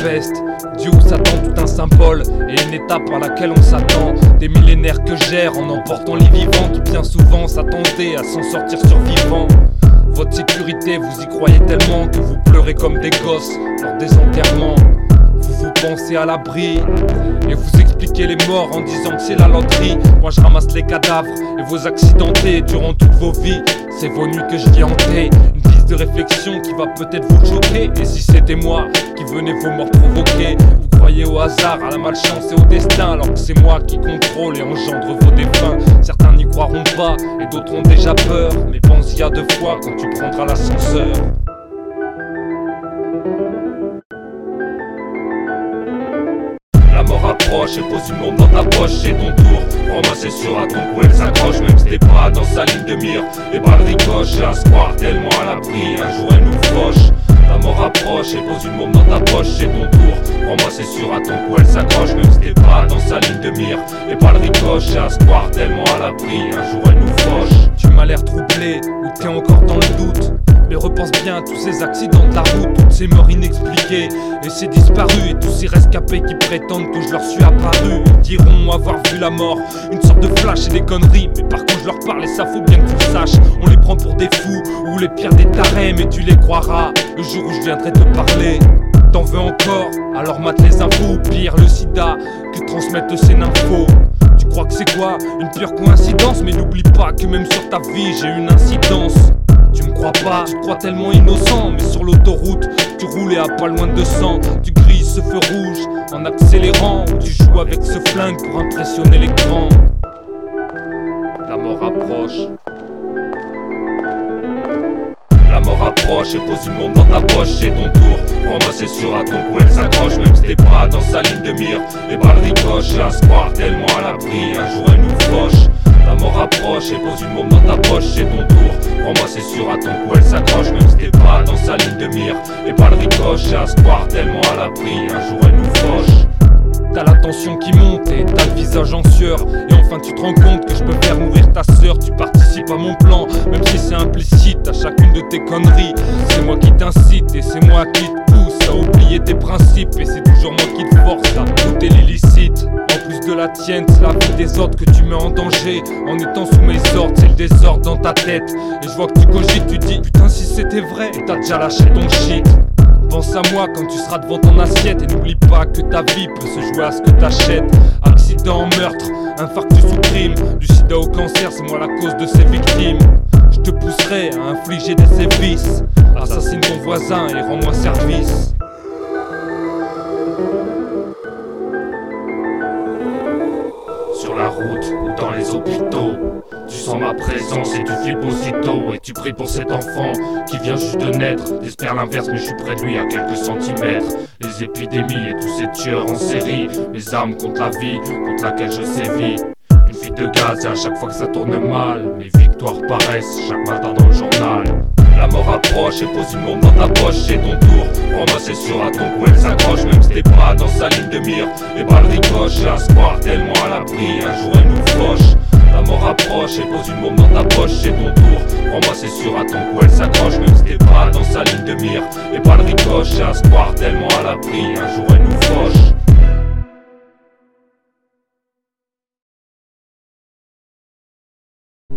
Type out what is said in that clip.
manifeste. Dieu ou Satan, tout un symbole et une étape par laquelle on s'attend. Des millénaires que gèrent en emportant les vivants qui bien souvent s'attendaient à s'en sortir survivants. Votre sécurité, vous y croyez tellement que vous pleurez comme des gosses lors des enterrements. Vous pensez à l'abri et vous expliquez les morts en disant que c'est la loterie. Moi je ramasse les cadavres et vos accidentés durant toutes vos vies. C'est vos nuits que je vis hanter. Une piste de réflexion qui va peut-être vous choquer. Et si c'était moi qui venais vos morts provoquer? Vous croyez au hasard, à la malchance et au destin, alors que c'est moi qui contrôle et engendre vos défunts. Certains n'y croiront pas et d'autres ont déjà peur. Mais pense-y à 2 fois quand tu prendras l'ascenseur. La mort approche et pose une bombe dans ta poche, c'est ton tour. Crois-moi c'est sûr, à ton cou elle s'accroche. Même si t'es pas dans sa ligne de mire, les balles ricochent. À se croire tellement à l'abri, un jour elle nous fauche. La mort approche et pose une bombe dans ta poche, c'est ton tour. Crois-moi c'est sûr, à ton cou elle s'accroche. Même si t'es pas dans sa ligne de mire, les balles ricochent. À se croire tellement à l'abri, un jour elle nous fauche. Tu m'as l'air troublé, ou t'es encore dans le doute. Mais repense bien à tous ces accidents de la route, toutes ces morts inexpliquées et ces disparus, et tous ces rescapés qui prétendent que je leur suis apparu. Ils diront avoir vu la mort, une sorte de flash et des conneries. Mais par contre je leur parle et ça faut bien que tu le saches. On les prend pour des fous ou les pires des tarés, mais tu les croiras le jour où je viendrai te parler. T'en veux encore? Alors mate les infos, ou pire le sida que transmettent ces nymphos. Tu crois que c'est quoi? Une pure coïncidence? Mais n'oublie pas que même sur ta vie j'ai une incidence. Tu me crois pas, tu te crois tellement innocent. Mais sur l'autoroute, tu roulais à pas loin de 200. Tu grilles ce feu rouge en accélérant, ou tu joues avec ce flingue pour impressionner l'écran. La mort approche. La mort approche et pose une bombe dans ta poche, c'est ton tour. Crois-moi c'est sûr, à ton cou elle s'accroche. Même si t'es pas dans sa ligne de mire, les balles ricochent. À se croire tellement à l'abri, un jour elle nous fauche. La mort approche et pose une bombe dans ta poche, c'est ton tour. Crois-moi c'est sûr, à ton cou elle s'accroche. Même si t'es pas dans sa ligne de mire, les balles ricochent. À se croire tellement à l'abri, un jour elle nous fauche. T'as la tension qui monte et t'as le visage en sueur. Et enfin tu te rends compte que je peux faire mourir ta sœur. Tu participes à mon plan, même si c'est implicite à chacune de tes conneries. C'est moi qui t'incite et c'est moi qui te pousse à oublier tes principes. Et c'est toujours moi qui te force à goûter l'illicite. En plus de la tienne, c'est la vie des autres que tu mets en danger. En étant sous mes ordres, c'est le désordre dans ta tête. Et je vois que tu cogites, tu dis putain si c'était vrai. Et t'as déjà lâché ton shit. Pense à moi quand tu seras devant ton assiette. Et n'oublie pas que ta vie peut se jouer à ce que t'achètes. Accident, meurtre, infarctus ou crime. Du sida au cancer, c'est moi la cause de ces victimes. Je te pousserai à infliger des sévices. Assassine ton voisin et rends-moi service. Sur la route ou dans les hôpitaux, tu sens ma présence et tu flippes aussitôt. Et tu pries pour cet enfant qui vient juste de naître. T'espères l'inverse mais je suis près de lui à quelques centimètres. Les épidémies et tous ces tueurs en série, mes armes contre la vie, contre laquelle je sévis. Une fuite de gaz et à chaque fois que ça tourne mal, mes victoires paraissent chaque matin dans le journal. La mort approche et pose une bombe dans ta poche, c'est ton tour. Crois-moi c'est sûr, à ton cou elle s'accroche. Même si t'es pas dans sa ligne de mire, les balles ricochent. À se croire tellement à l'abri, un jour elle nous fauche. La mort approche et pose une bombe dans ta poche, c'est ton tour. Crois-moi c'est sûr, à ton cou elle s'accroche. Même si t'es pas dans sa ligne de mire, les balles ricochent. À se croire tellement à l'abri, un jour elle nous